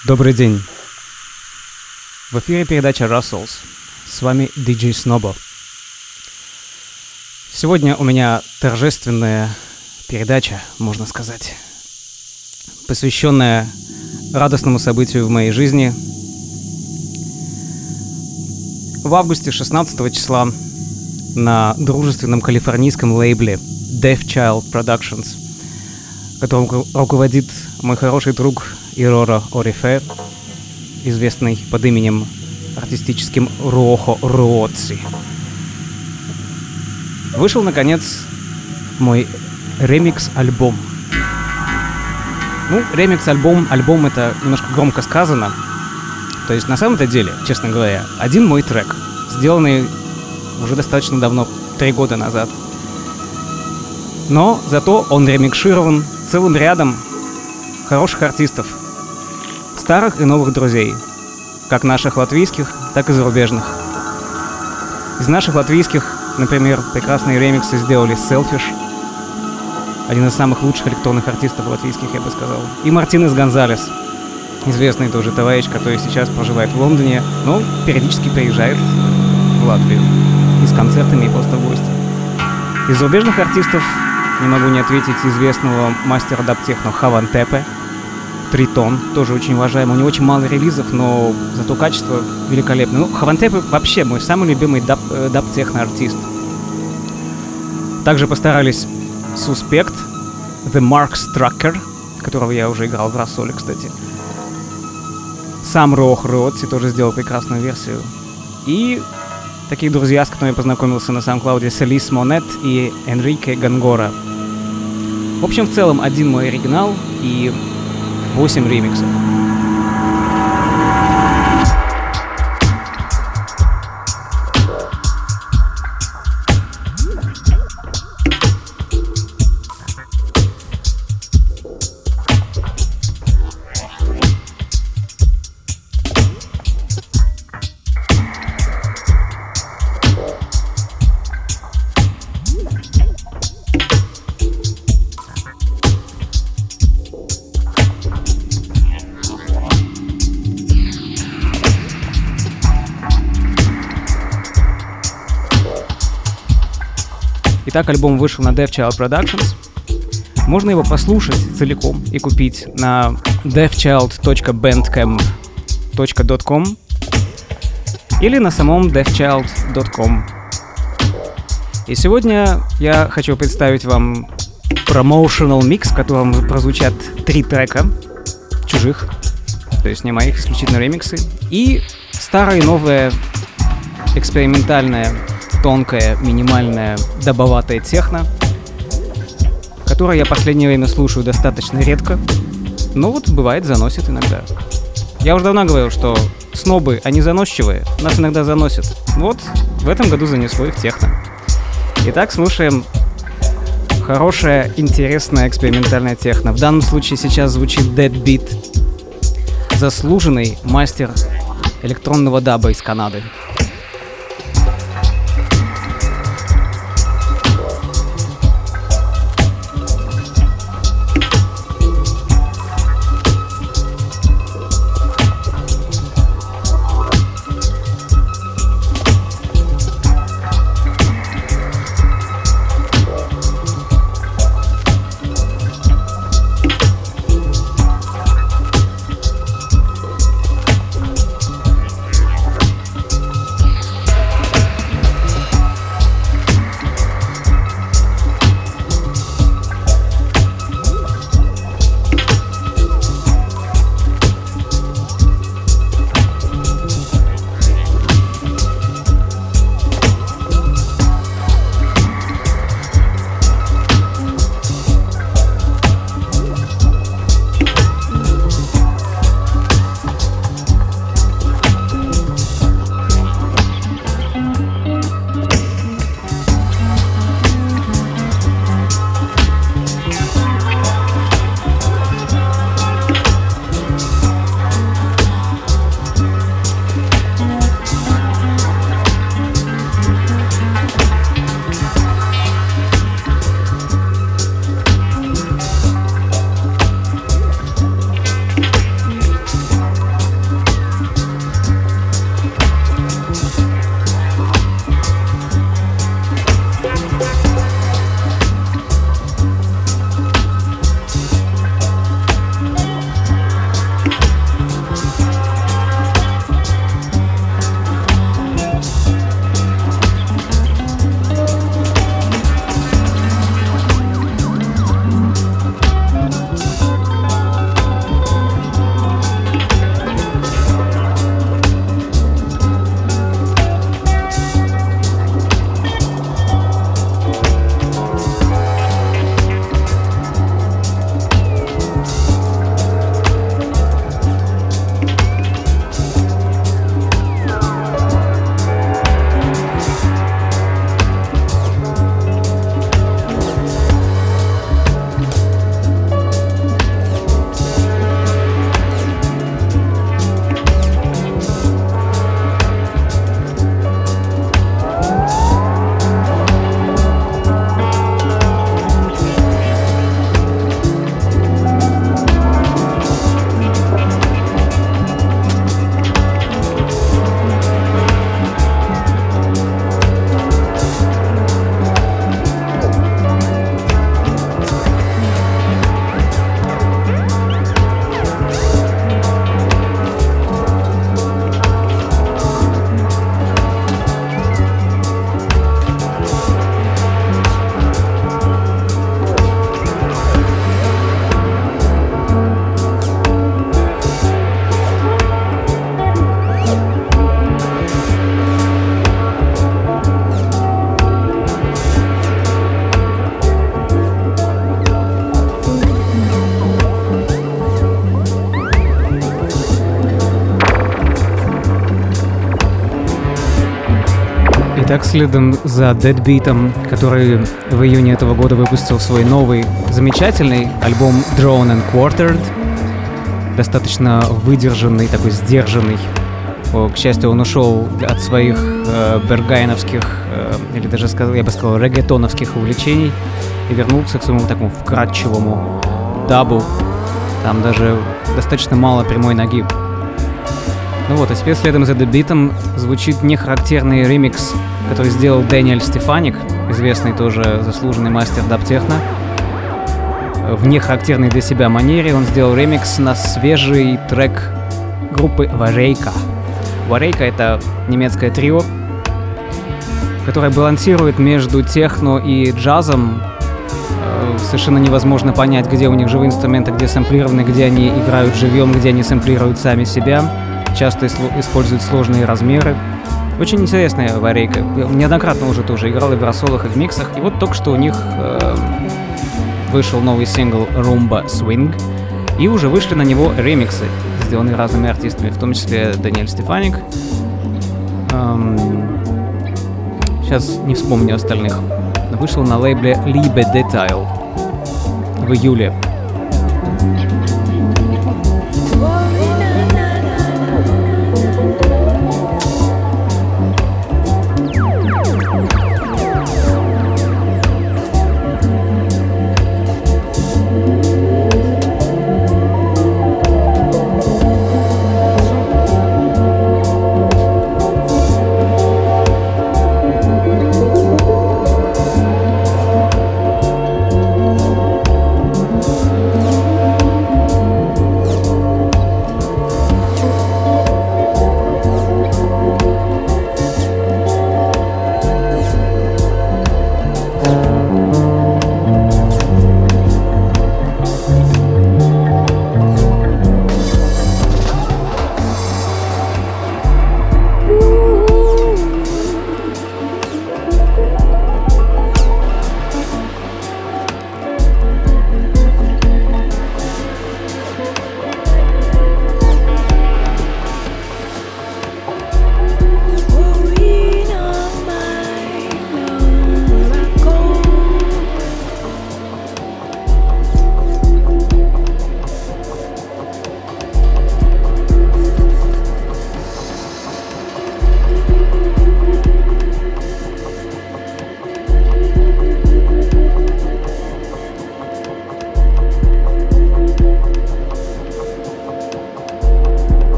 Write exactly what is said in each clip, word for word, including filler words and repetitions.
Добрый день. В эфире передача Russells. С вами диджей Снобо. Сегодня у меня торжественная передача, можно сказать, посвященная радостному событию в моей жизни. В августе шестнадцатого числа на дружественном калифорнийском лейбле Deaf Child Productions, которым руководит мой хороший друг Ирора Орифе, известный под именем артистическим Руохо Руоци, вышел, наконец, мой ремикс-альбом. Ну, ремикс-альбом, альбом — это немножко громко сказано. То есть, на самом-то деле, честно говоря, один мой трек, сделанный уже достаточно давно, три года назад. Но зато он ремикширован целым рядом хороших артистов, старых и новых друзей, как наших латвийских, так и зарубежных. Из наших латвийских, например, прекрасные ремиксы сделали Selfish, один из самых лучших электронных артистов латвийских, я бы сказал, и Мартинес Гонзалес, известный тоже товарищ, который сейчас проживает в Лондоне, но периодически приезжает в Латвию и с концертами, и просто в гости. Из зарубежных артистов не могу не ответить известного мастера даб-техно Хавантепе, Тритон, тоже очень уважаемый. У него очень мало релизов, но зато качество великолепное. Ну, Хавантепе вообще мой самый любимый даб, э, даб-техно-артист. Также постарались Suspect, The Mark Strucker, которого я уже играл в Рассоле, кстати. Сам Руохо Руоци тоже сделал прекрасную версию. И такие друзья, с которыми я познакомился на SoundCloud, Селис Монет и Энрике Гонгора. В общем, в целом, один мой оригинал и восемь ремиксов. Итак, альбом вышел на Deaf Child Productions. Можно его послушать целиком и купить на deaf child точка bandcamp точка com или на самом deaf child точка com. И сегодня я хочу представить вам promotional mix, в котором прозвучат три трека чужих, то есть не моих, исключительно ремиксы, и старое и новое экспериментальное, тонкая, минимальная, дабоватая техно, которую я в последнее время слушаю достаточно редко, но вот бывает заносит иногда. Я уже давно говорил, что снобы, они заносчивые, нас иногда заносят. Вот в этом году занесло их техно. Итак, слушаем хорошая, интересная, экспериментальная техно. В данном случае сейчас звучит Dead Beat, заслуженный мастер электронного даба из Канады. Так, следом за Deadbeat'ом, который в июне этого года выпустил свой новый замечательный альбом Drawn and Quartered, достаточно выдержанный, такой сдержанный. К счастью, он ушел от своих э, бергайновских, э, или даже, я бы сказал, реггетоновских увлечений и вернулся к своему такому вкрадчивому дабу. Там даже достаточно мало прямой ноги. Ну вот, а теперь следом за Deadbeat'ом звучит нехарактерный ремикс, который сделал Дэниэль Стефаник, известный тоже заслуженный мастер даб-техно. В нехарактерной для себя манере он сделал ремикс на свежий трек группы Варейка. Варейка — это немецкое трио, которое балансирует между техно и джазом. Совершенно невозможно понять, где у них живые инструменты, где сэмплированы, где они играют живьем, где они сэмплируют сами себя. Часто используют сложные размеры. Очень интересная Варейка. Я неоднократно уже тоже играл и в рассолах, и в миксах. И вот только что у них э, вышел новый сингл Rumba Swing. И уже вышли на него ремиксы, сделанные разными артистами, в том числе Дэниэль Стефаник. Эм, сейчас не вспомню остальных. Вышел на лейбле Liebe Detail в июле.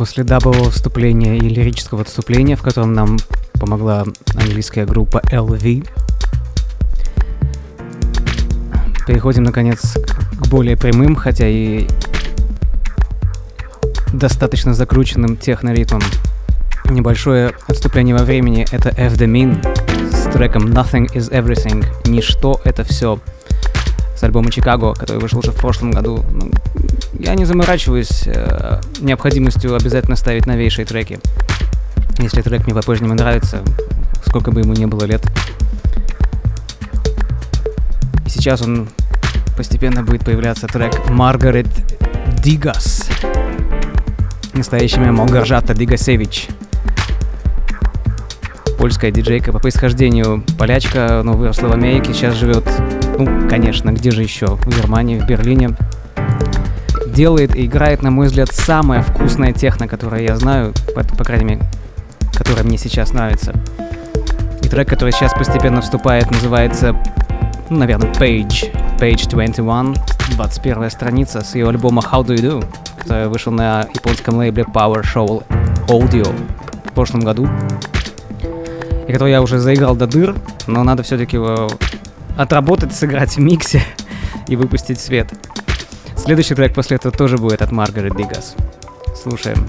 после дабового вступления и лирического отступления, в котором нам помогла английская группа эл ви, переходим, наконец, к более прямым, хотя и достаточно закрученным техноритмом. Небольшое отступление во времени — это F The Min с треком Nothing Is Everything. Ничто — это все. С альбома Chicago, который вышел уже в прошлом году. Ну, я не заморачиваюсь э, необходимостью обязательно ставить новейшие треки. Если трек мне по-прежнему нравится, сколько бы ему ни было лет. И сейчас он постепенно будет появляться трек Margaret Digas. Настоящее имя Малгоржата Дигасевич. Польская диджейка по происхождению, полячка, но выросла в Америке, сейчас живет, ну, конечно, где же еще, в Германии, в Берлине. Делает и играет, на мой взгляд, самая вкусная техно, которую я знаю, по, по крайней мере, которая мне сейчас нравится. И трек, который сейчас постепенно вступает, называется, ну, наверное, Page, Page двадцать один, двадцать первая страница с ее альбома How Do You Do, который вышел на японском лейбле Power Show Audio в прошлом году. И который я уже заиграл до дыр, но надо все-таки его отработать, сыграть в миксе и выпустить в свет. Следующий трек после этого тоже будет от Margaret Digas. Слушаем.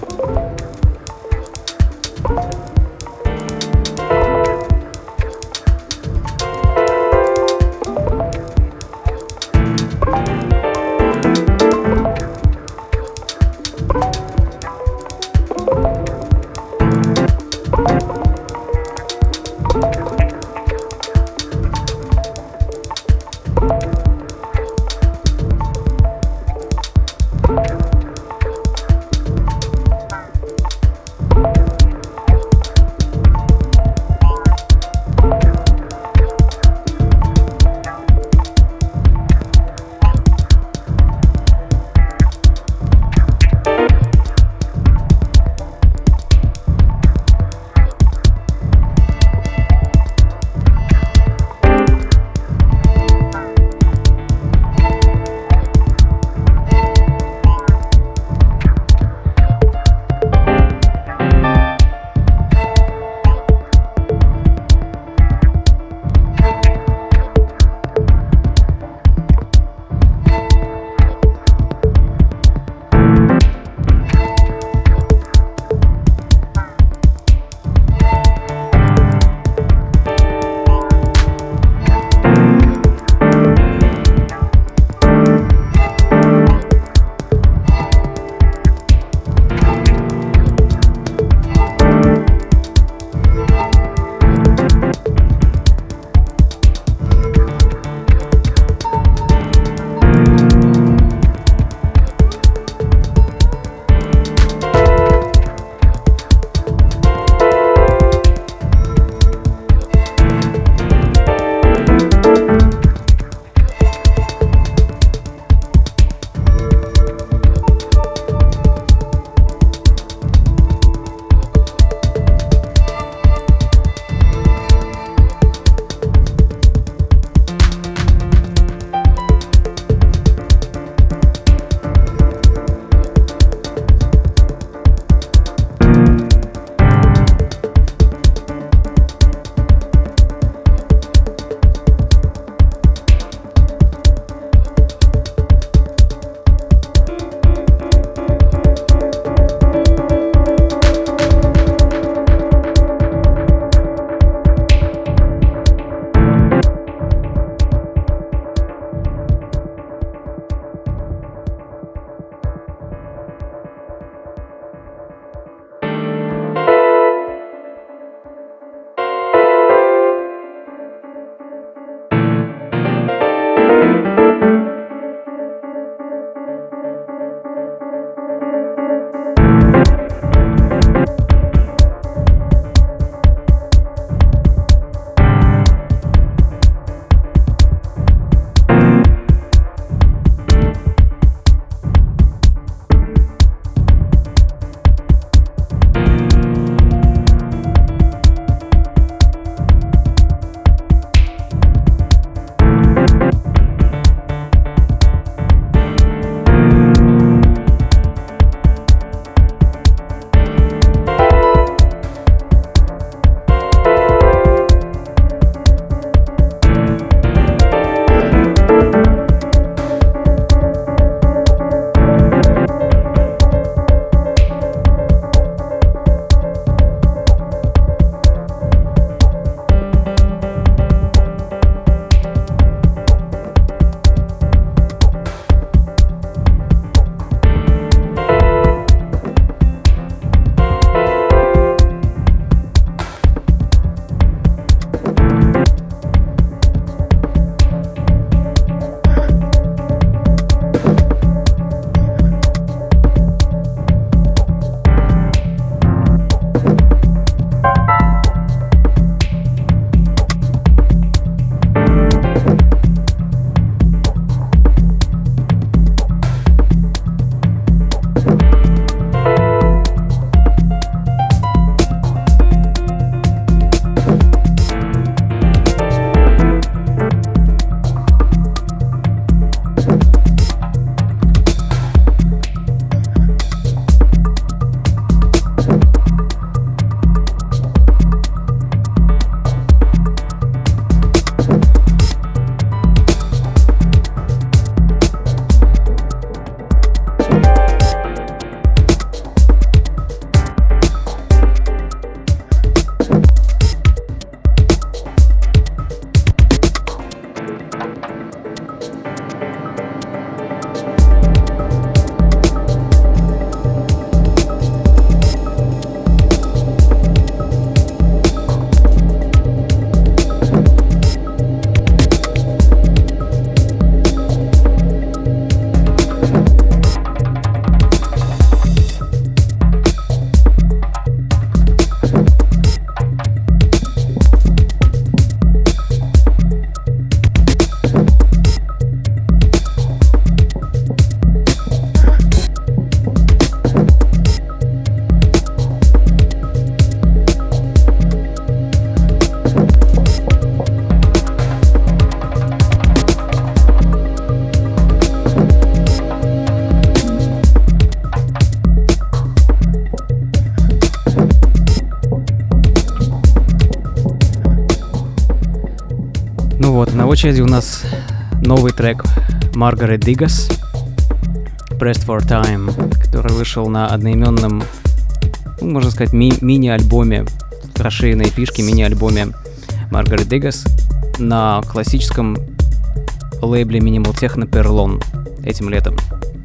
На очереди у нас новый трек Margaret Digas Pressed for Time, который вышел на одноименном, ну, можно сказать, ми- мини-альбоме, расширенной пишки мини-альбоме Margaret Digas на классическом лейбле Minimal Techno Perlon этим летом.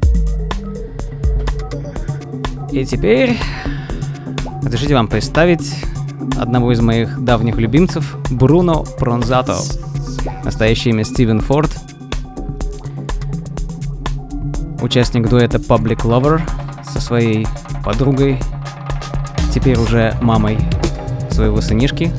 И теперь разрешите вам представить одного из моих давних любимцев, Бруно Пронзато. Настоящее имя Стивен Форд. Участник дуэта Public Lover со своей подругой, теперь уже мамой своего сынишки.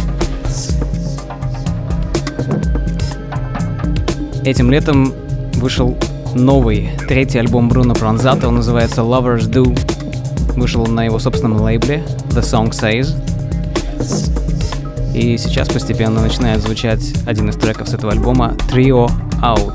Этим летом вышел новый, третий альбом Бруно Пронзато, он называется Lovers Do. Вышел он на его собственном лейбле The Song Says. И сейчас постепенно начинает звучать один из треков с этого альбома Trio Out.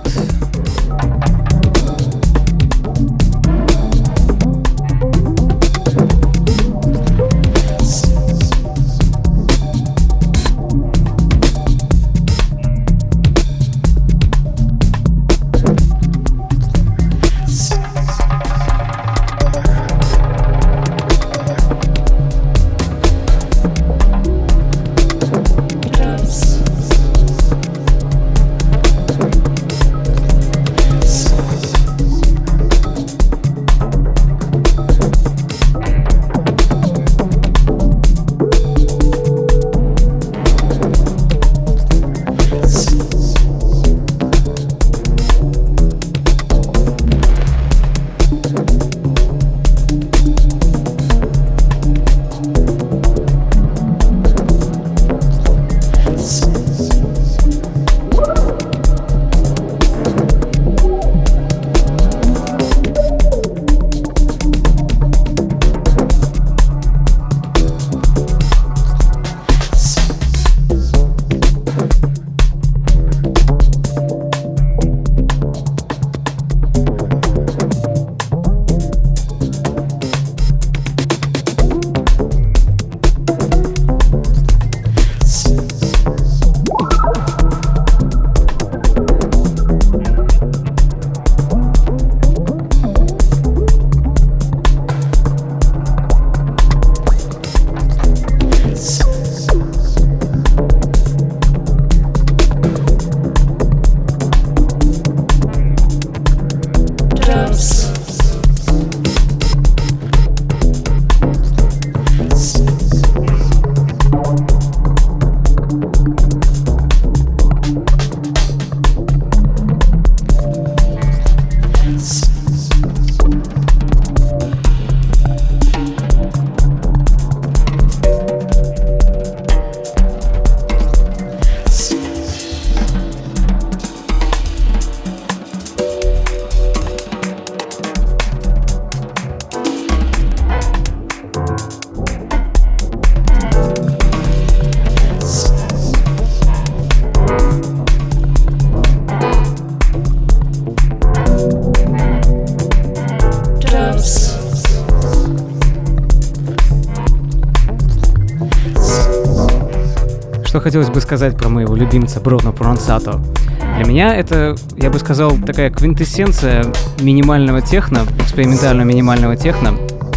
Что хотелось бы сказать про моего любимца Бруно Пронзато. Для меня это, я бы сказал, такая квинтэссенция минимального техно, экспериментального минимального техно,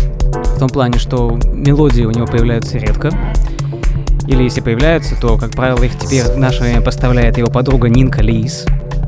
в том плане, что мелодии у него появляются редко, или если появляются, то, как правило, их теперь в наше время поставляет его подруга Нинка Лис.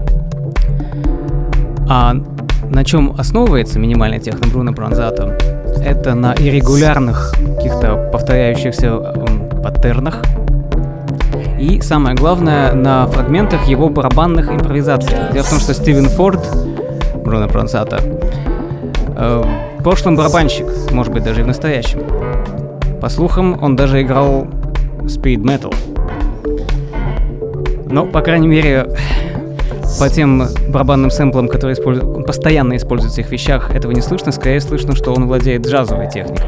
А на чем основывается минимальный техно Бруно Пронзато? Это на иррегулярных, каких-то повторяющихся эм, паттернах. И самое главное, на фрагментах его барабанных импровизаций. Дело в том, что Стивен Форд, Бруно Пронзато, э, в прошлом барабанщик, может быть, даже и в настоящем. По слухам, он даже играл speed metal. Но, по крайней мере, по тем барабанным сэмплам, которые используют, постоянно используются в их вещах, этого не слышно. Скорее слышно, что он владеет джазовой техникой.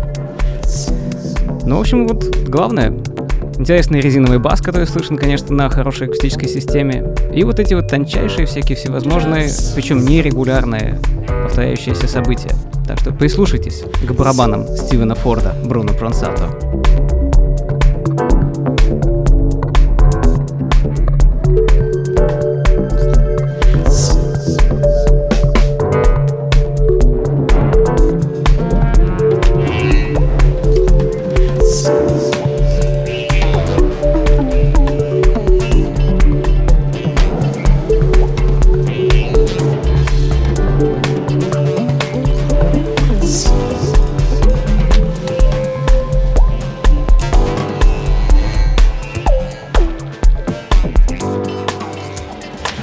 Ну, в общем, вот главное. Интересный резиновый бас, который слышен, конечно, на хорошей акустической системе. И вот эти вот тончайшие всякие всевозможные, причем нерегулярные, повторяющиеся события. Так что прислушайтесь к барабанам Стивена Форда, Бруно Пронзато.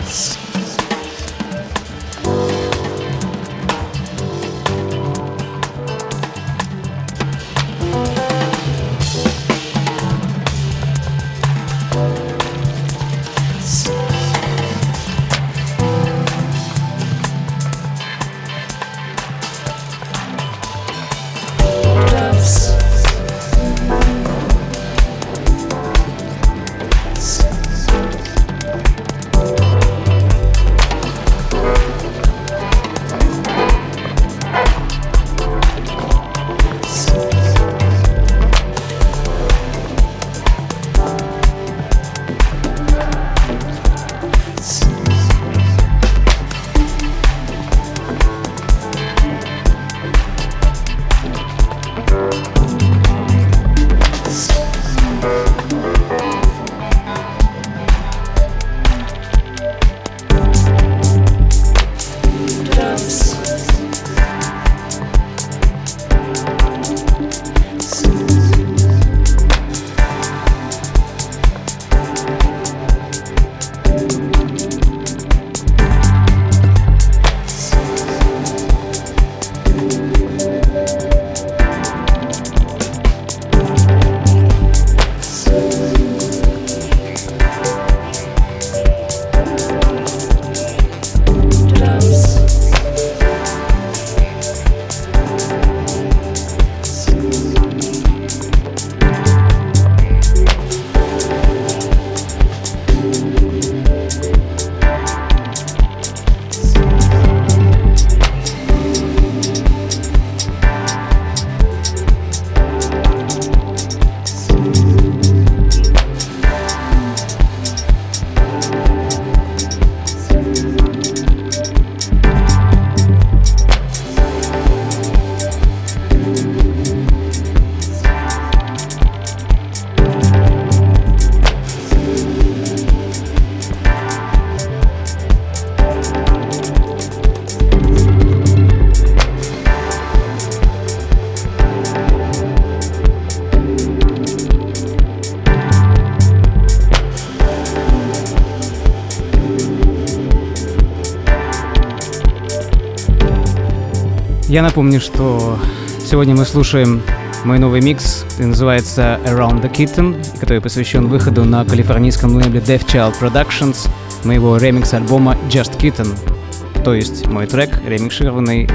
Я напомню, что сегодня мы слушаем мой новый микс, который называется Around the Kitten, который посвящен выходу на калифорнийском лейбле Death Child Productions моего ремикс-альбома Just Kitten, то есть мой трек, ремикшированный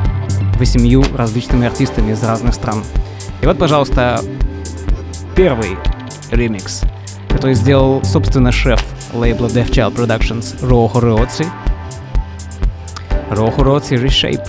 восемью различными артистами из разных стран. И вот, пожалуйста, первый ремикс, который сделал, собственно, шеф лейбла Death Child Productions Рохо Роци. Рохо Роци Reshape.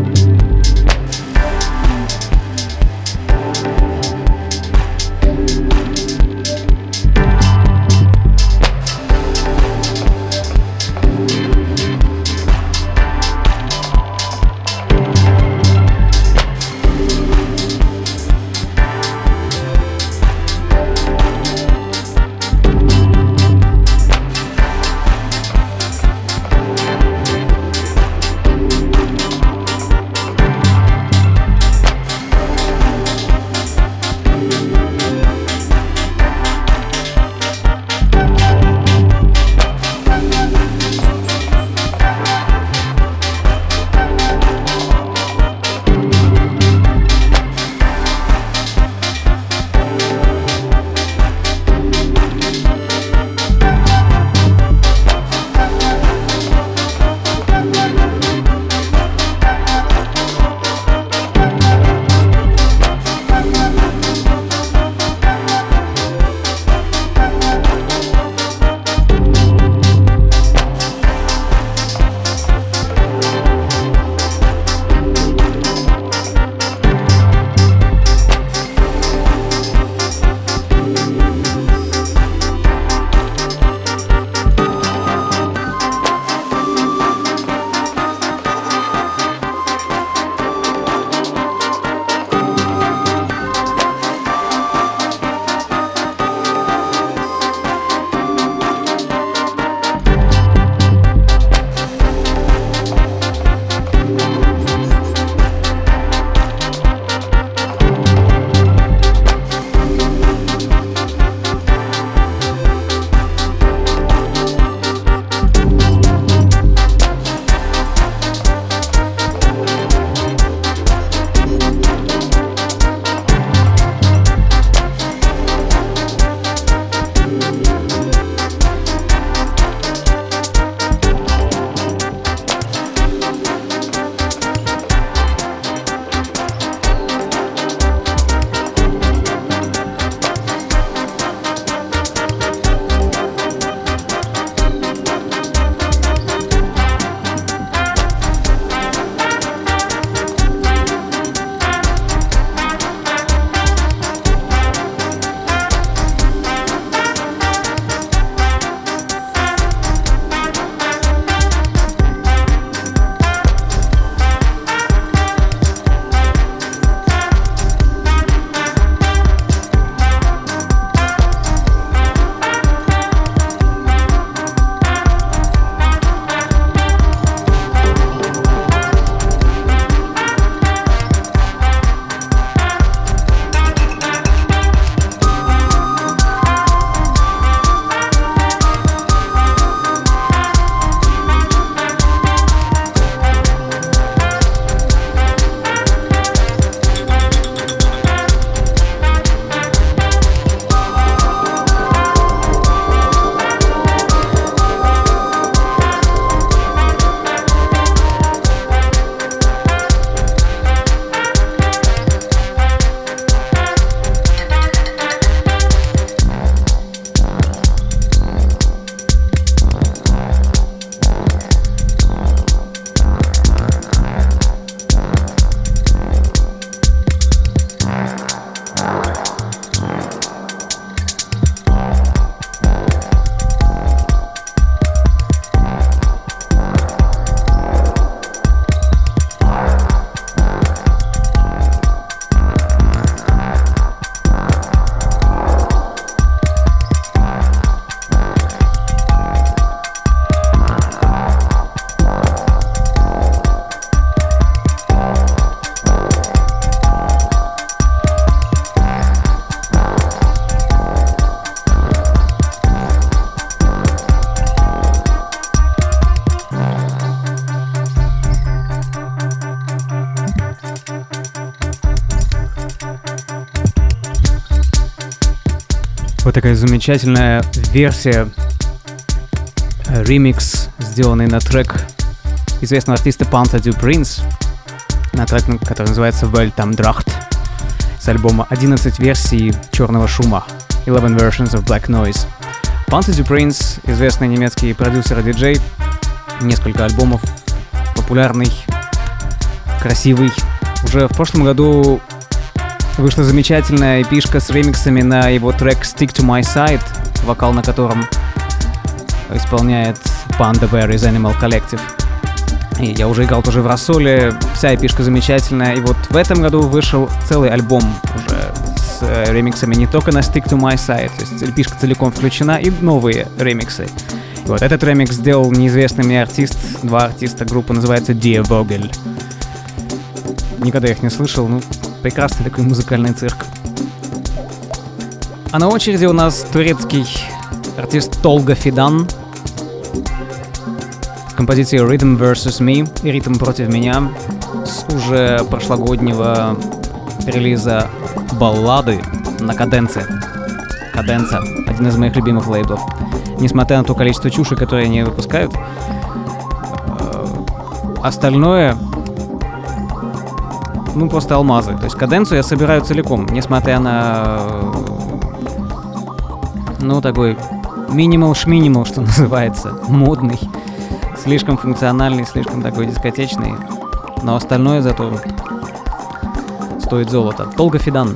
Thank Вот такая замечательная версия, ремикс, сделанный на трек известного артиста Panther du Prince, на трек, который называется Welt am Dracht, с альбома одиннадцать версий черного шума, eleven versions of Black Noise. Panther du Prince, известный немецкий продюсер и диджей, несколько альбомов, популярный, красивый. Уже в прошлом году вышла замечательная эпишка с ремиксами на его трек Stick to My Side, вокал на котором исполняет Panda Bear из Animal Collective. И я уже играл тоже в Рассоле, вся эпишка замечательная. И вот в этом году вышел целый альбом уже с э, ремиксами не только на Stick to My Side, то есть эпишка целиком включена, и новые ремиксы. И вот этот ремикс сделал неизвестный мне артист, два артиста, группа называется Die Vogel. Никогда их не слышал, ну, прекрасный такой музыкальный цирк. А на очереди у нас турецкий артист Толга Фидан с композицией Rhythm versus Me, и ритм против меня, с уже прошлогоднего релиза баллады на Каденце. Каденца, один из моих любимых лейблов. Несмотря на то количество чуши, которое они выпускают, остальное, ну, просто алмазы. То есть Каденцию я собираю целиком, несмотря на, ну, такой минимал-шминимал, что называется, модный, слишком функциональный, слишком такой дискотечный, но остальное зато стоит золото. Толга Фидан.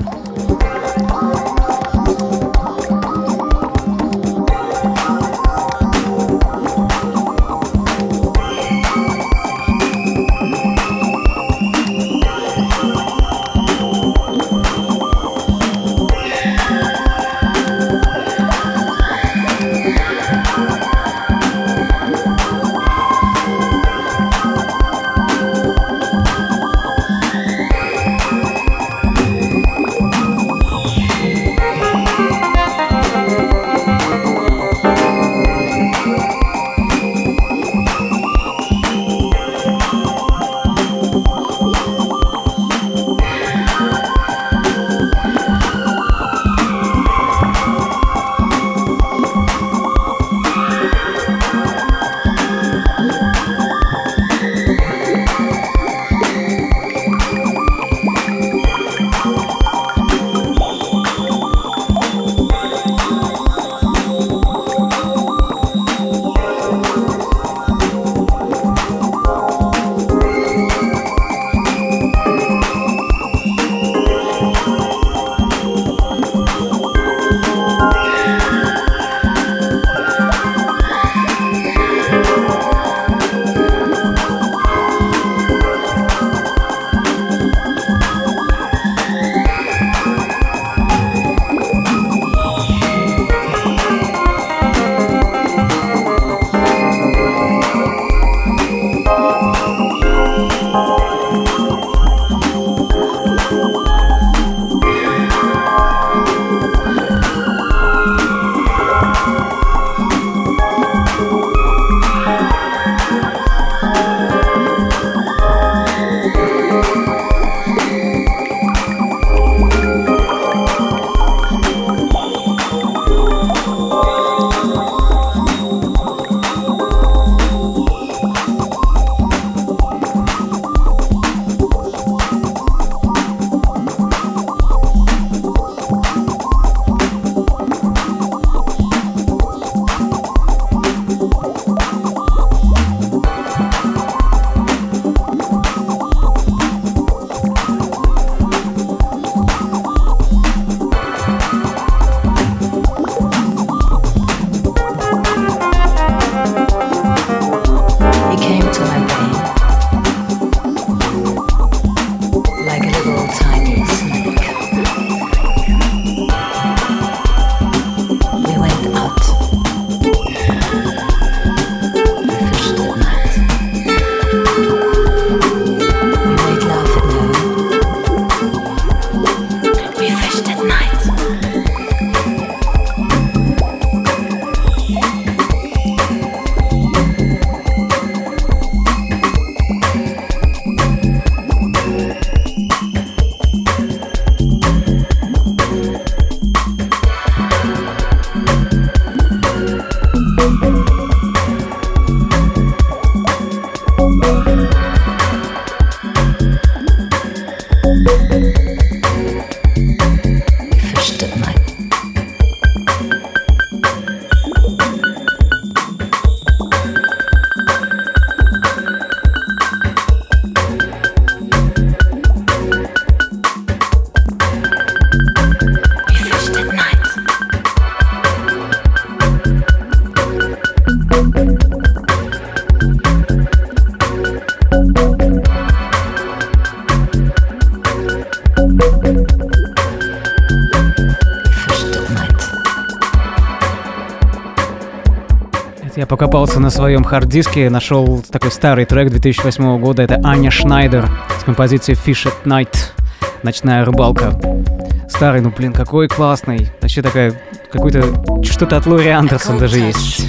Я покопался на своем хард-диске, нашел такой старый трек две тысячи восьмого года. Это Аня Шнайдер с композицией Fish at Night. Ночная рыбалка. Старый, ну блин, какой классный. Вообще такая, какой-то, что-то от Лори Андерсон даже есть.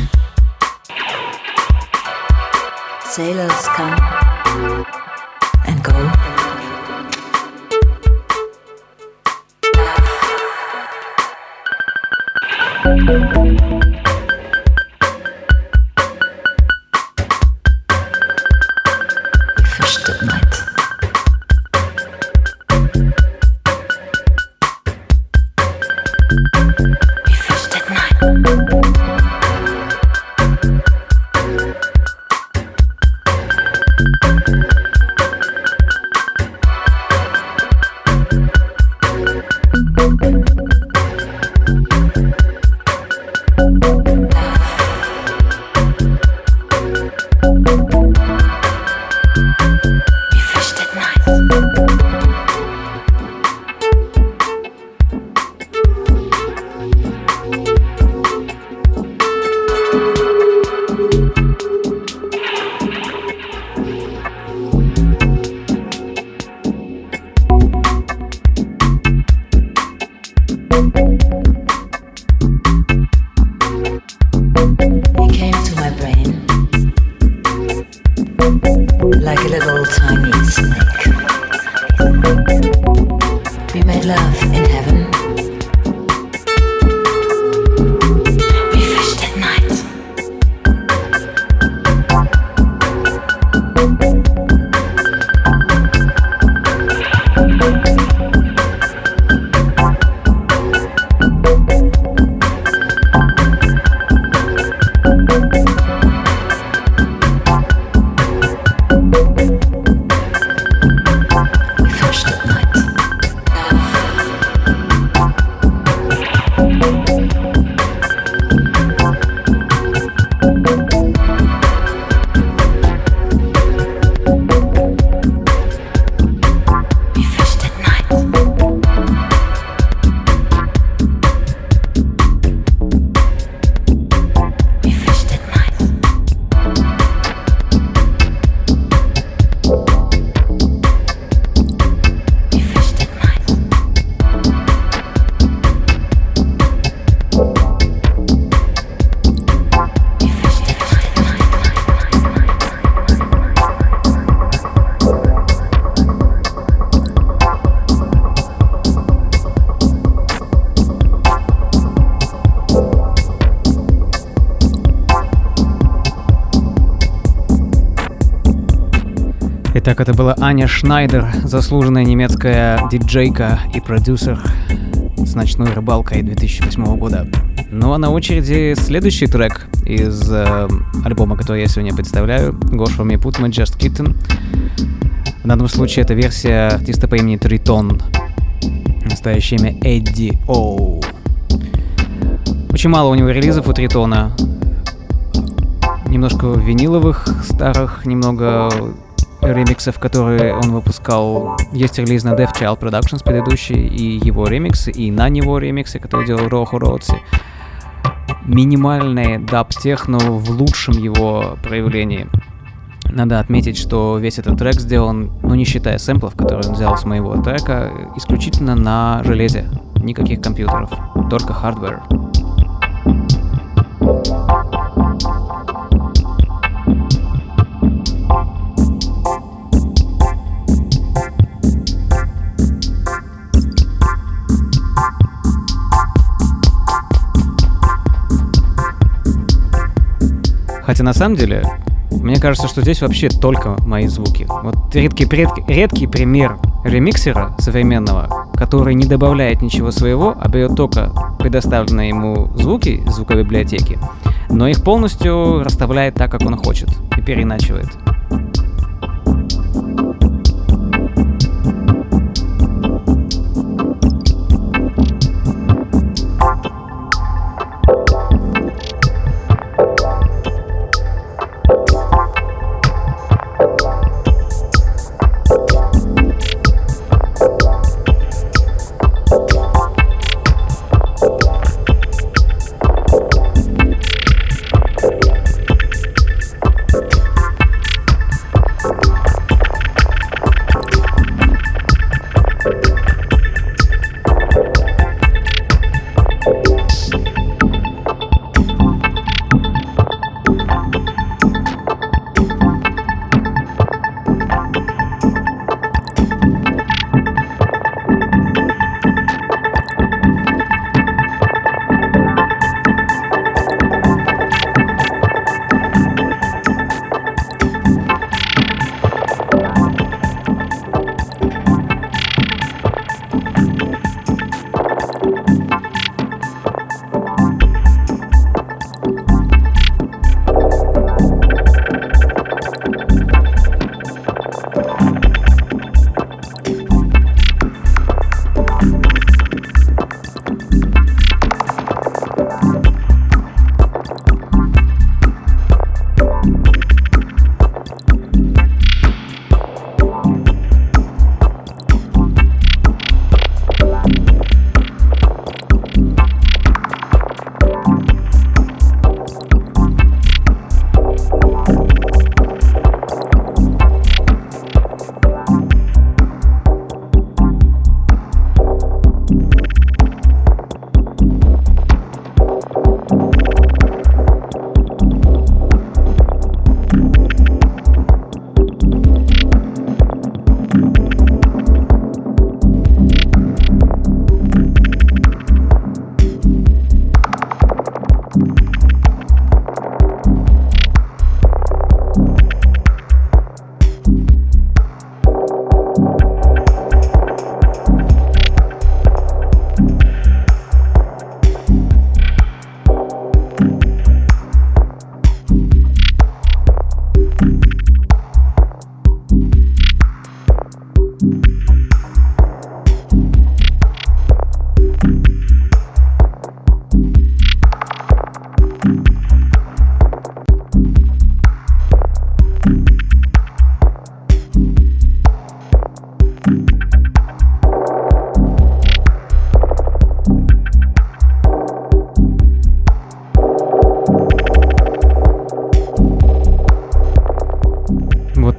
Sailors come and go. Fished at night. We fished at night. Итак, это была Аня Шнайдер, заслуженная немецкая диджейка и продюсер с «Ночной рыбалкой» две тысячи восьмого года. Ну а на очереди следующий трек из э, альбома, который я сегодня представляю, Gosh for me put my just kitten. В данном случае это версия артиста по имени Тритон, настоящее имя Эдди Оу. Очень мало у него релизов у Тритона. Немножко виниловых старых, немного ремиксов, которые он выпускал. Есть релиз на Death Child Productions предыдущий, и его ремиксы, и на него ремиксы, которые делал Роху Роци. Минимальные даб-техно в лучшем его проявлении. Надо отметить, что весь этот трек сделан, ну не считая сэмплов, которые он взял с моего трека, исключительно на железе. Никаких компьютеров, только хардвер. Хотя на самом деле, мне кажется, что здесь вообще только мои звуки. Вот редкий, редкий, редкий пример ремиксера современного, который не добавляет ничего своего, а берет только предоставленные ему звуки из звуковой библиотеки, но их полностью расставляет так, как он хочет, и переиначивает.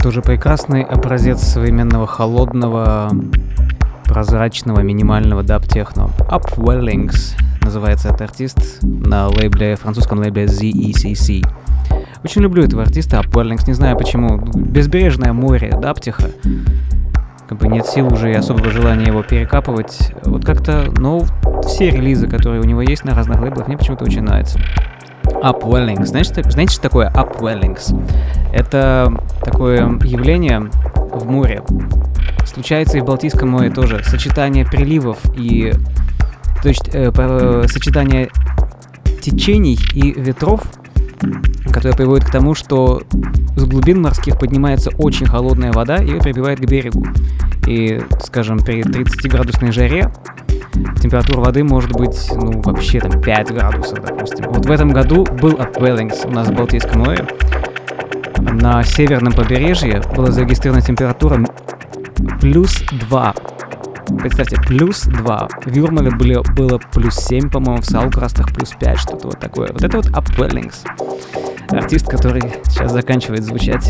Тоже прекрасный образец современного холодного, прозрачного, минимального даб-техно. Upwellings называется этот артист на лейбле, французском лейбле зет и си си. Очень люблю этого артиста, Upwellings, не знаю почему. Безбрежное море даб-теха. Как бы нет сил уже и особого желания его перекапывать. Вот как-то, но все релизы, которые у него есть на разных лейблах, мне почему-то очень нравятся. Upwellings. Знаете, знаете, что такое Upwellings? Это такое явление в море. Случается и в Балтийском море тоже. Сочетание приливов и... То есть э, э, сочетание течений и ветров, которое приводит к тому, что с глубин морских поднимается очень холодная вода и ее прибивает к берегу. И, скажем, при тридцатиградусной жаре температура воды может быть, ну, вообще там пять градусов, допустим. Вот в этом году был Upwellings у нас в Балтийском море. На северном побережье была зарегистрирована температура плюс два. Представьте, плюс два. В Юрмале было, было плюс семь, по-моему, в Салкрастах плюс пять, что-то вот такое. Вот это вот Upwellings. Артист, который сейчас заканчивает звучать.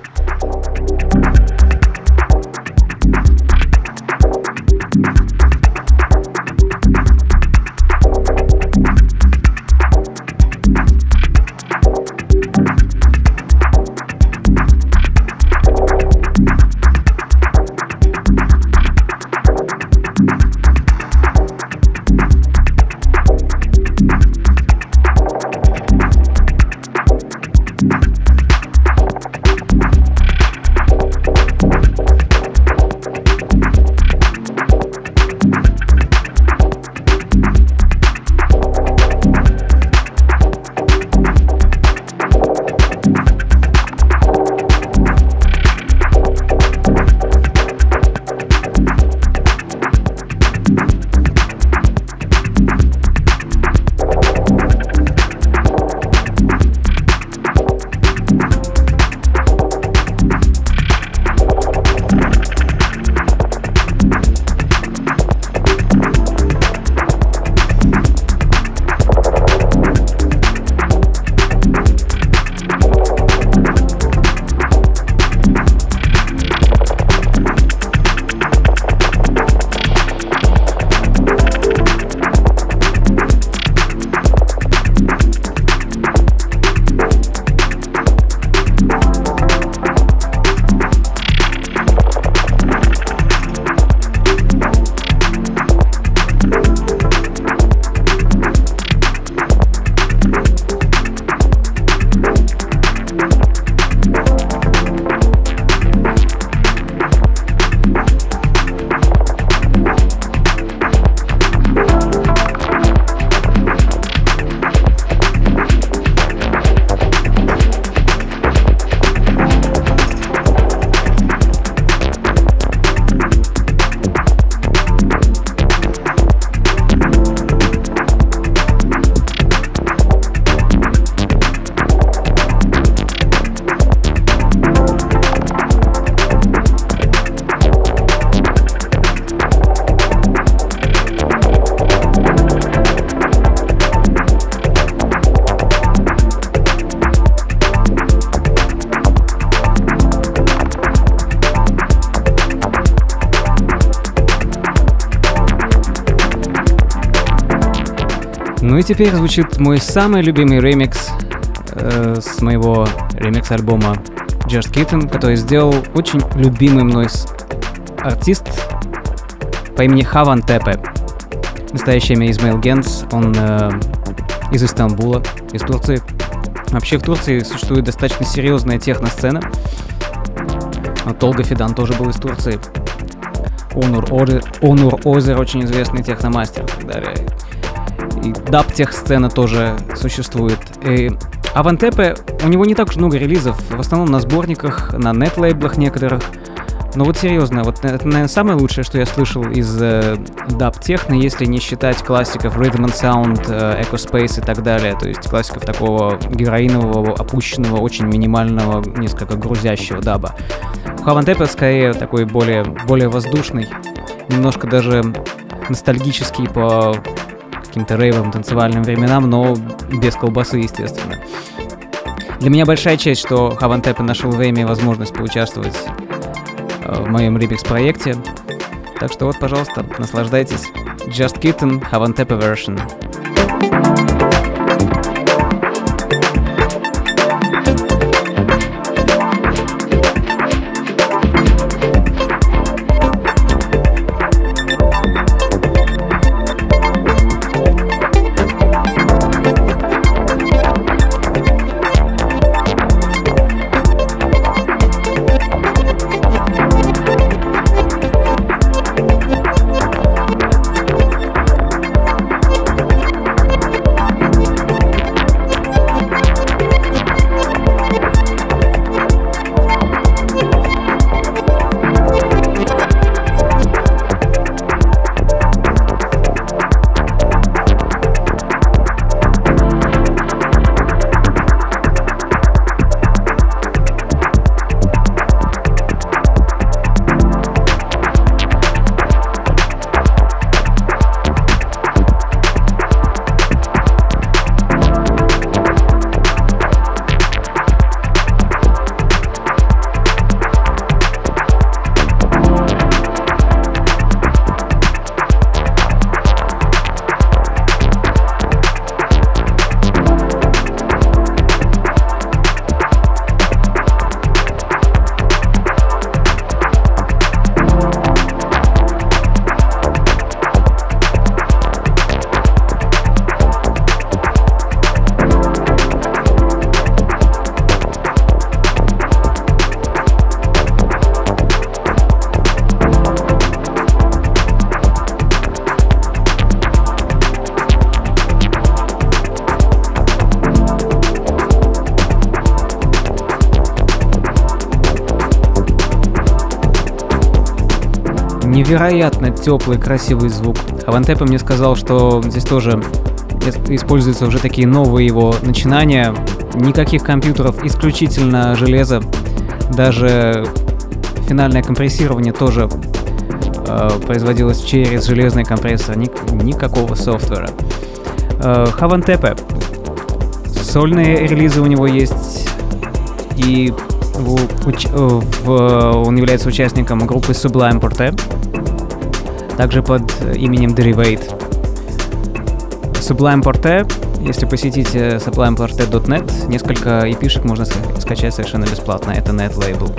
Ну и теперь звучит мой самый любимый ремикс э, с моего ремикс-альбома Just Kitten, который сделал очень любимый мной артист по имени Хаван Тепе. Настоящее имя Измаил Генц, он э, из Истамбула, из Турции. Вообще в Турции существует достаточно серьезная техно-сцена. Толга Фидан тоже был из Турции. Онур Озер, Онур Озер очень известный техномастер и так далее. И даб-тех-сцена тоже существует. И Хаван Тепе, у него не так уж много релизов, в основном на сборниках, на нет-лейблах некоторых. Но вот серьезно, вот это, наверное, самое лучшее, что я слышал из э, даб-техно, если не считать классиков Rhythm and Sound, э, Echo Space и так далее, то есть классиков такого героинового, опущенного, очень минимального, несколько грузящего даба. У Хаван Тепе скорее такой более, более воздушный, немножко даже ностальгический по каким-то рейвовым танцевальным временам, но без колбасы, естественно. Для меня большая честь, что Havantep нашел время и возможность поучаствовать в моем ремикс-проекте. Так что вот, пожалуйста, наслаждайтесь. Just Kitten, Havantep version. Невероятно теплый, красивый звук. Havantep мне сказал, что здесь тоже используются уже такие новые его начинания. Никаких компьютеров, исключительно железо. Даже финальное компрессирование тоже э, производилось через железный компрессор. Ник- никакого софтвера. Э, Havantep. Сольные релизы у него есть. И в, в, он является участником группы Sublime Porte, также под именем Derivate. Sublime Porte, если посетите sublime porte точка net, несколько и пи-шек можно скачать совершенно бесплатно. Это нет-лейбл.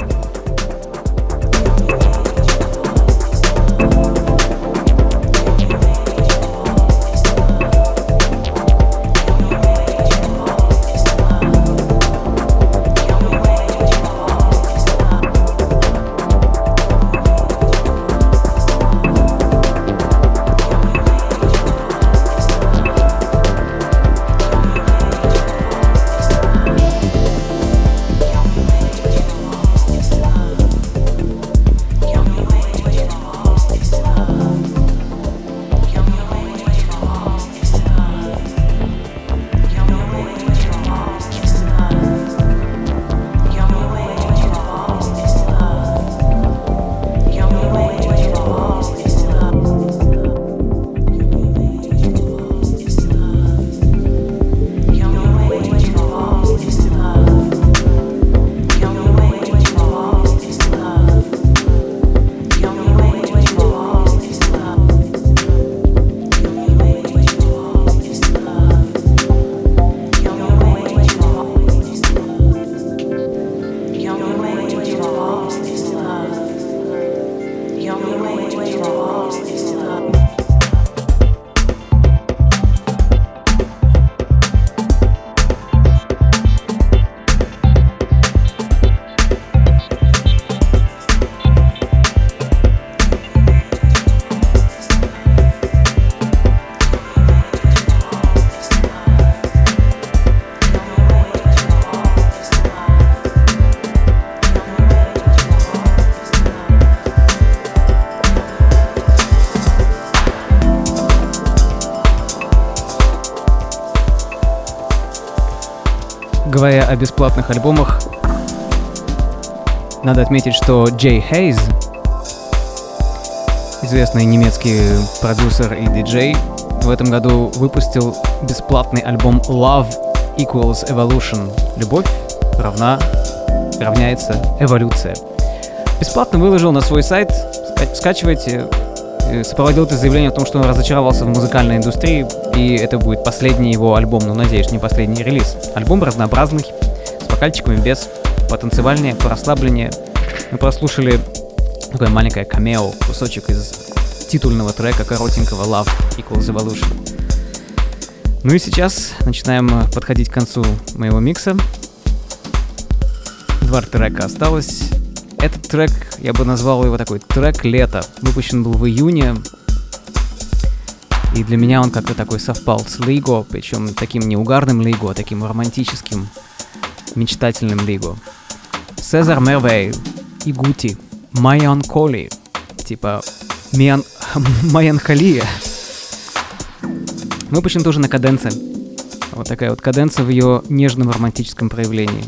Говоря о бесплатных альбомах, надо отметить, что Джей Хейз, известный немецкий продюсер и диджей, в этом году выпустил бесплатный альбом Love Equals Evolution. Любовь равна, равняется эволюция. Бесплатно выложил на свой сайт, скачивайте. Сопроводил это заявление о том, что он разочаровался в музыкальной индустрии, и это будет последний его альбом, ну, надеюсь, не последний релиз. Альбом разнообразный, с вокальчиками, без, потанцевальнее, порасслабленнее. Мы прослушали такое маленькое камео, кусочек из титульного трека коротенького Love Equals Evolution. Ну и сейчас начинаем подходить к концу моего микса. Два трека осталось. Этот трек, я бы назвал его такой трек лета. Выпущен был в июне. И для меня он как-то такой совпал с Лиго, причем таким не угарным Лиго, а таким романтическим, мечтательным Лиго. Сезар Мервей и Гути. Майанколи. Типа миан... Майанхолия. Выпущен тоже на каденце. Вот такая вот каденция в ее нежном романтическом проявлении.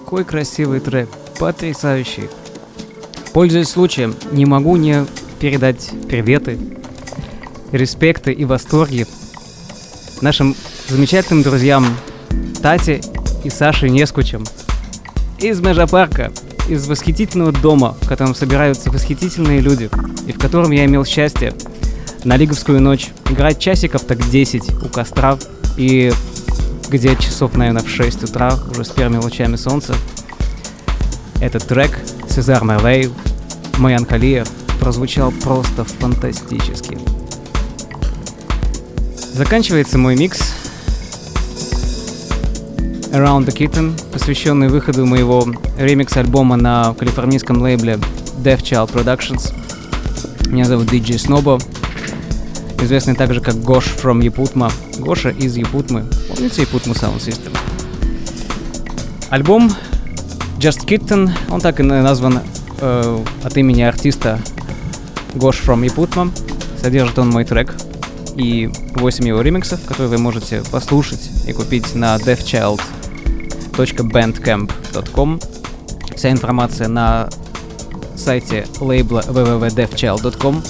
Такой красивый трек, потрясающий. Пользуясь случаем, не могу не передать приветы, респекты и восторги нашим замечательным друзьям Тате и Саше Нескучем из Межапарка, из восхитительного дома, в котором собираются восхитительные люди, и в котором я имел счастье на лиговскую ночь играть часиков так десять у костра, и где часов, наверное, в шесть утра, уже с первыми лучами солнца, этот трек «Сезар Мерлей», «Меланхолия» прозвучал просто фантастически. Заканчивается мой микс Around the Kitten, посвященный выходу моего ремикс-альбома на калифорнийском лейбле Death Child Productions. Меня зовут диджей Snobbo, известный также как Гош from Япутма. Гоша из Япутмы. Помните Япутму Sound System? Альбом Just Kitten, он так и назван э, от имени артиста Гош from Япутма. Содержит он мой трек и восемь его ремиксов, которые вы можете послушать и купить на deathchild точка bandcamp точка com. Вся информация на сайте лейбла дабл ю дабл ю дабл ю точка deathchild точка com.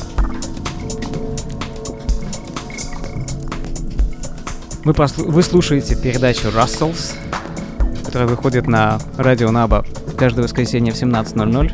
Вы, послу- вы слушаете передачу Russells, которая выходит на радио Наба каждое воскресенье в семнадцать ноль ноль.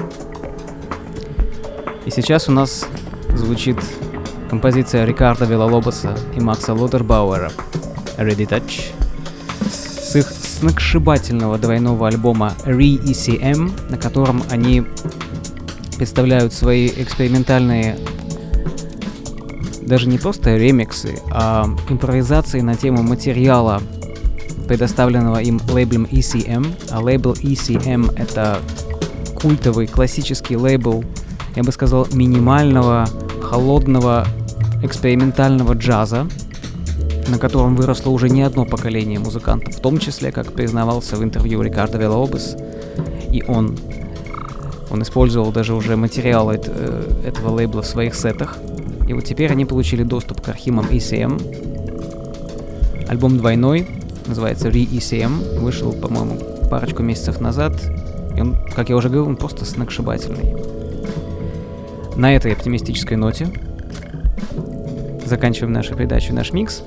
И сейчас у нас звучит композиция Рикардо Виллалобоса и Макса Лодербауэра «Ready Touch» с их сногсшибательного двойного альбома Re-и си эм, на котором они представляют свои экспериментальные, даже не просто ремиксы, а импровизации на тему материала, предоставленного им лейблом и си эм. А лейбл и си эм — это культовый классический лейбл, я бы сказал, минимального, холодного, экспериментального джаза, на котором выросло уже не одно поколение музыкантов, в том числе, как признавался в интервью Рикардо Виллалобос, и он. Он использовал даже уже материал это, этого лейбла в своих сетах. И вот теперь они получили доступ к архивам и си эм. Альбом двойной, называется Re-и си эм, вышел, по-моему, парочку месяцев назад. И он, как я уже говорил, он просто сногсшибательный. На этой оптимистической ноте заканчиваем нашу передачу, наш микс.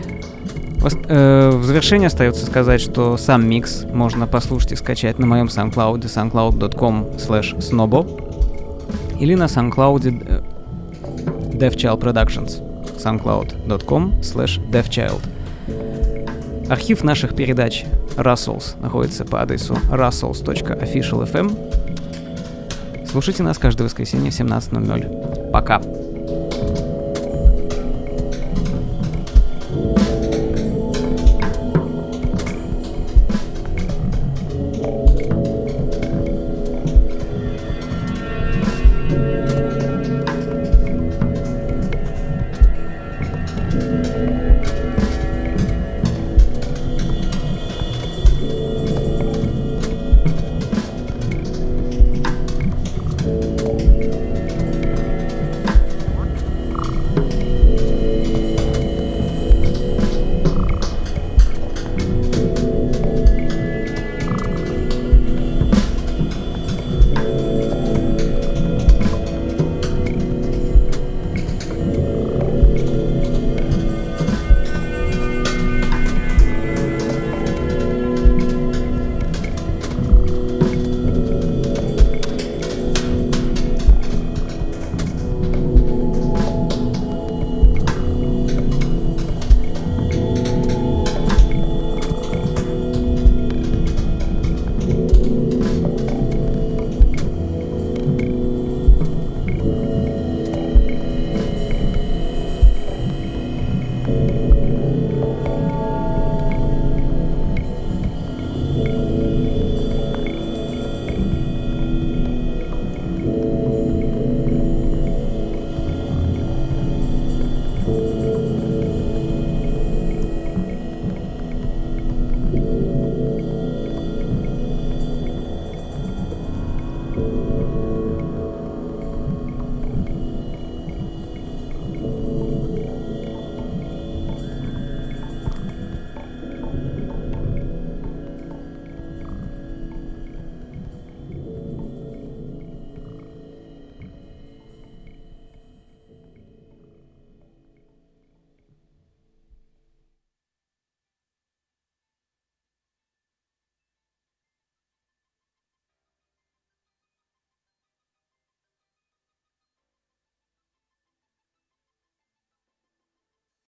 В завершение остается сказать, что сам микс можно послушать и скачать на моем SoundCloud, soundcloud точка com слэш snobbo, или на SoundCloud Death Child Productions, soundcloud точка com слэш deathchild. Архив наших передач Russells находится по адресу russells точка official точка эф эм. Слушайте нас каждое воскресенье в семнадцать ноль ноль. Пока!